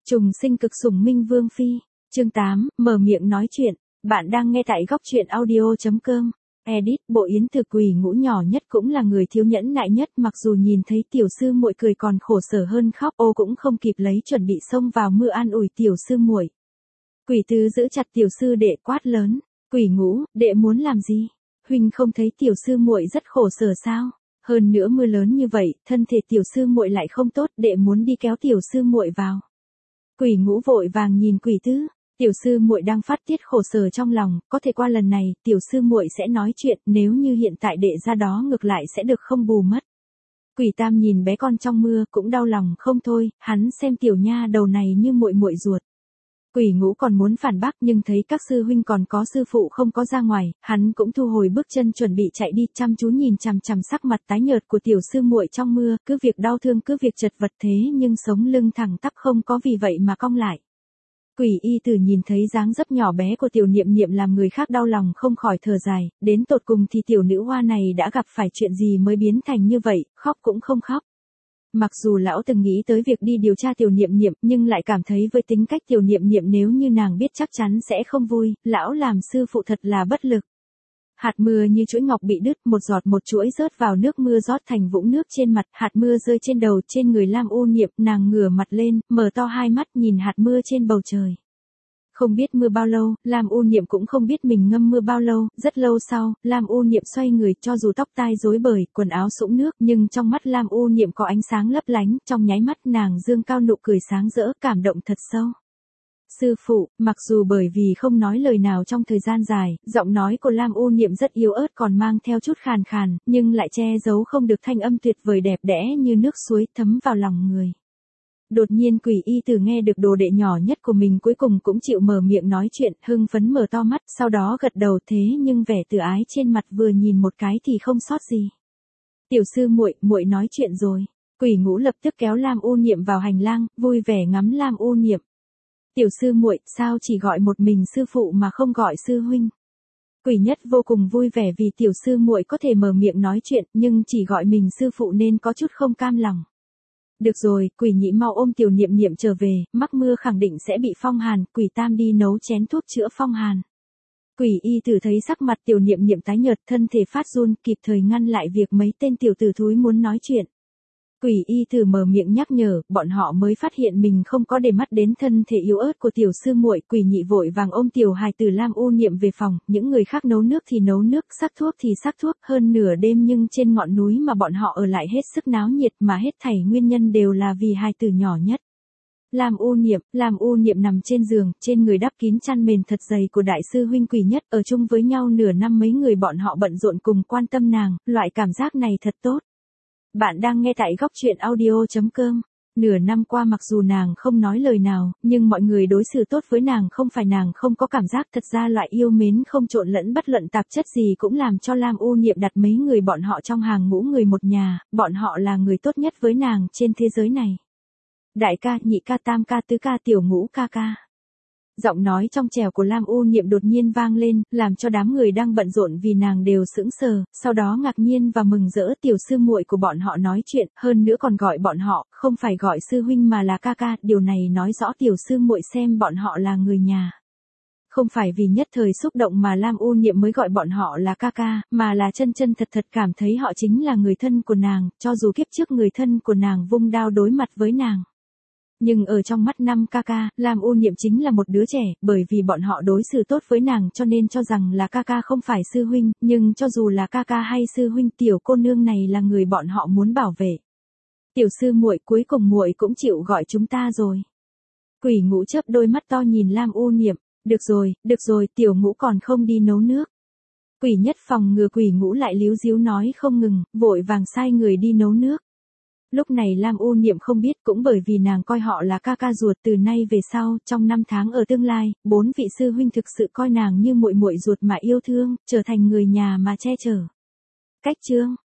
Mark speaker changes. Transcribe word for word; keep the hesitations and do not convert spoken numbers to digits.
Speaker 1: Trùng sinh cực sủng Minh Vương Phi, chương tám, mở miệng nói chuyện, bạn đang nghe tại góc truyện audio.com. Edit, Bộ Yến Thực Quỷ Ngũ nhỏ nhất cũng là người thiếu nhẫn nại nhất, mặc dù nhìn thấy tiểu sư muội cười còn khổ sở hơn khóc, ô cũng không kịp lấy chuẩn bị xông vào mưa an ủi tiểu sư muội. Quỷ Tứ giữ chặt tiểu sư đệ quát lớn, Quỷ Ngũ, đệ muốn làm gì? Huynh không thấy tiểu sư muội rất khổ sở sao? Hơn nữa mưa lớn như vậy, thân thể tiểu sư muội lại không tốt, đệ muốn đi kéo tiểu sư muội vào. Quỷ Ngũ vội vàng nhìn Quỷ Tứ, tiểu sư muội đang phát tiết khổ sở trong lòng, có thể qua lần này, tiểu sư muội sẽ nói chuyện, nếu như hiện tại đệ ra đó ngược lại sẽ được không bù mất. Quỷ Tam nhìn bé con trong mưa, cũng đau lòng không thôi, hắn xem tiểu nha đầu này như muội muội ruột. Quỷ Ngũ còn muốn phản bác nhưng thấy các sư huynh còn có sư phụ không có ra ngoài, hắn cũng thu hồi bước chân chuẩn bị chạy đi, chăm chú nhìn chằm chằm sắc mặt tái nhợt của tiểu sư muội trong mưa, cứ việc đau thương cứ việc chật vật thế nhưng sống lưng thẳng tắp không có vì vậy mà cong lại. Quỷ Y Tử nhìn thấy dáng dấp nhỏ bé của tiểu Niệm Niệm làm người khác đau lòng không khỏi thở dài, đến tột cùng thì tiểu nữ hoa này đã gặp phải chuyện gì mới biến thành như vậy, khóc cũng không khóc. Mặc dù lão từng nghĩ tới việc đi điều tra tiểu Niệm Niệm, nhưng lại cảm thấy với tính cách tiểu Niệm Niệm nếu như nàng biết chắc chắn sẽ không vui, lão làm sư phụ thật là bất lực. Hạt mưa như chuỗi ngọc bị đứt, một giọt một chuỗi rớt vào nước mưa rót thành vũng nước trên mặt, hạt mưa rơi trên đầu, trên người Lam U Niệm, nàng ngửa mặt lên, mở to hai mắt nhìn hạt mưa trên bầu trời. Không biết mưa bao lâu, Lam U Niệm cũng không biết mình ngâm mưa bao lâu, rất lâu sau, Lam U Niệm xoay người, cho dù tóc tai rối bời, quần áo sũng nước, nhưng trong mắt Lam U Niệm có ánh sáng lấp lánh, trong nháy mắt nàng dương cao nụ cười sáng rỡ, cảm động thật sâu. Sư phụ, mặc dù bởi vì không nói lời nào trong thời gian dài, giọng nói của Lam U Niệm rất yếu ớt còn mang theo chút khàn khàn, nhưng lại che giấu không được thanh âm tuyệt vời đẹp đẽ như nước suối thấm vào lòng người. Đột nhiên Quỷ Y Tử nghe được đồ đệ nhỏ nhất của mình cuối cùng cũng chịu mở miệng nói chuyện, hưng phấn mở to mắt, sau đó gật đầu thế nhưng vẻ từ ái trên mặt vừa nhìn một cái thì không sót gì. Tiểu sư muội, muội nói chuyện rồi. Quỷ Ngũ lập tức kéo Lam U Niệm vào hành lang, vui vẻ ngắm Lam U Niệm. Tiểu sư muội, sao chỉ gọi một mình sư phụ mà không gọi sư huynh? Quỷ Nhất vô cùng vui vẻ vì tiểu sư muội có thể mở miệng nói chuyện, nhưng chỉ gọi mình sư phụ nên có chút không cam lòng. Được rồi, Quỷ Nhị mau ôm tiểu Niệm Niệm trở về, mắc mưa khẳng định sẽ bị phong hàn, Quỷ Tam đi nấu chén thuốc chữa phong hàn. Quỷ Y Tử thấy sắc mặt tiểu Niệm Niệm tái nhợt, thân thể phát run, kịp thời ngăn lại việc mấy tên tiểu tử thúi muốn nói chuyện. Quỷ Y Tử mở miệng nhắc nhở, bọn họ mới phát hiện mình không có để mắt đến thân thể yếu ớt của tiểu sư muội. Quỷ Nhị vội vàng ôm tiểu hài tử Lam U Niệm về phòng, những người khác nấu nước thì nấu nước, sắc thuốc thì sắc thuốc, hơn nửa đêm nhưng trên ngọn núi mà bọn họ ở lại hết sức náo nhiệt, mà hết thảy nguyên nhân đều là vì hài tử nhỏ nhất. Lam U Niệm, Lam U Niệm nằm trên giường, trên người đắp kín chăn mền thật dày của đại sư huynh Quỷ Nhất, ở chung với nhau nửa năm mấy người bọn họ bận rộn cùng quan tâm nàng, loại cảm giác này thật tốt. Bạn đang nghe tại góc truyện audio.com. Nửa năm qua mặc dù nàng không nói lời nào, nhưng mọi người đối xử tốt với nàng, không phải nàng không có cảm giác, thật ra loại yêu mến không trộn lẫn bất luận tạp chất gì cũng làm cho Lam U Niệm đặt mấy người bọn họ trong hàng ngũ người một nhà, bọn họ là người tốt nhất với nàng trên thế giới này. Đại ca, nhị ca, tam ca, tứ ca, tiểu ngũ ca ca. Giọng nói trong trẻo của Lam U Niệm đột nhiên vang lên, làm cho đám người đang bận rộn vì nàng đều sững sờ, sau đó ngạc nhiên và mừng rỡ. Tiểu sư muội của bọn họ nói chuyện, hơn nữa còn gọi bọn họ, không phải gọi sư huynh mà là ca ca, điều này nói rõ tiểu sư muội xem bọn họ là người nhà. Không phải vì nhất thời xúc động mà Lam U Niệm mới gọi bọn họ là ca ca, mà là chân chân thật thật cảm thấy họ chính là người thân của nàng, cho dù kiếp trước người thân của nàng vung đao đối mặt với nàng. Nhưng ở trong mắt năm ca ca, Lam U Niệm chính là một đứa trẻ, bởi vì bọn họ đối xử tốt với nàng cho nên cho rằng là ca ca không phải sư huynh, nhưng cho dù là ca ca hay sư huynh, tiểu cô nương này là người bọn họ muốn bảo vệ. Tiểu sư muội, cuối cùng muội cũng chịu gọi chúng ta rồi. Quỷ Ngũ chớp đôi mắt to nhìn Lam U Niệm, được rồi, được rồi, tiểu Ngũ còn không đi nấu nước. Quỷ Nhất phòng ngừa Quỷ Ngũ lại líu díu nói không ngừng, vội vàng sai người đi nấu nước. Lúc này Lam U Niệm không biết, cũng bởi vì nàng coi họ là ca ca ruột, từ nay về sau, trong năm tháng ở tương lai, bốn vị sư huynh thực sự coi nàng như muội muội ruột mà yêu thương, trở thành người nhà mà che chở. Cách chương